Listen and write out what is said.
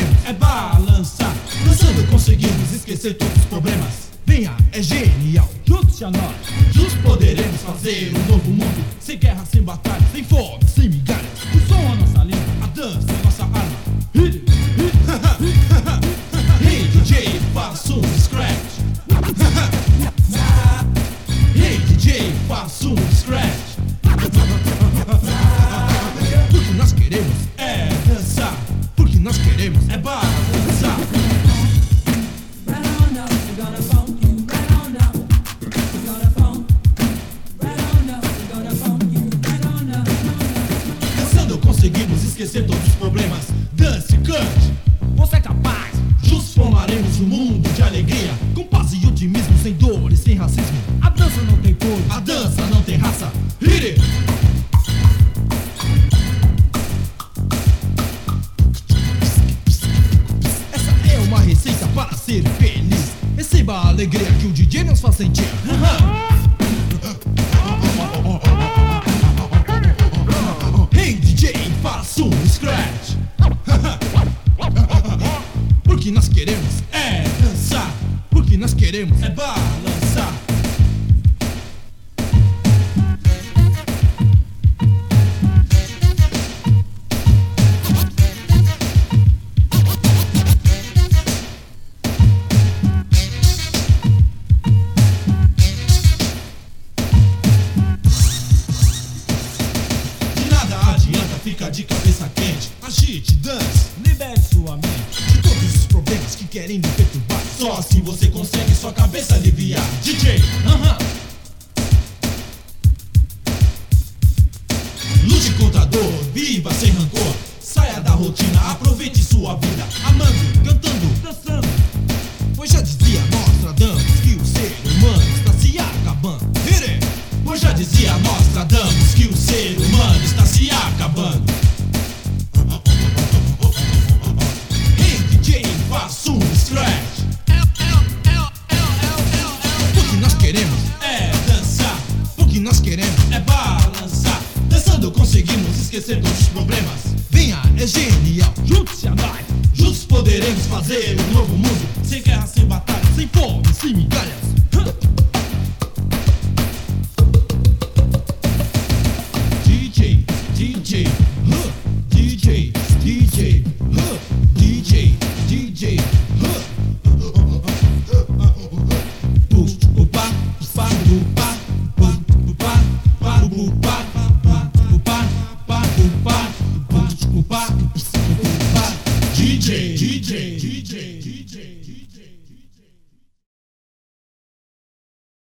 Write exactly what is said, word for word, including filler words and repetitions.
queremos é balançar. Dançando conseguimos esquecer todos os problemas. Venha, é genial, junte-se a nós. Juntos poderemos fazer um novo mundo. Sem guerra, sem batalha, sem fome, sem migalhas. O som é a nossa língua, a dança é a nossa arma. Hit it, hit it. Hey D J, faça um scratch. Hey D J, faça um scratch. Porque nós queremos é dançar. Porque nós queremos é balançar. Dançando conseguimos esquecer todos os problemas. Dance, cante, você é capaz. Juntos formaremos um mundo de alegria, com paz e otimismo, sem dor e sem racismo. A dança não tem cor, a dança não tem raça. Hit it! Essa é uma receita para ser feliz. Receba a alegria que o D J nos faz sentir. Hey D J, faça um scratch. Porque nós queremos é dançar. Porque nós queremos é balançar. De nada adianta ficar de cabeça quente. Agite, dance, libere sua mente de todos os problemas que querem me perturbar. Só assim você consegue sua cabeça aliviar. D J, aham. Lute contra a dor, viva sem rancor. Saia da rotina, aproveite sua vida. Amando, cantando, dançando. Pois já dizia Nostradamus que o ser humano está se acabando. Hit it! Pois já dizia Nostradamus que o ser humano está se acabando. Hey D J, faça um scratch. Porque nós queremos é dançar. Porque nós queremos é balançar. Dançando conseguimos esquecer todos os problemas. Venha, é genial, junte-se a nós. Juntos poderemos fazer um novo mundo. Sem guerra, sem batalha, sem fome, sem migalhas.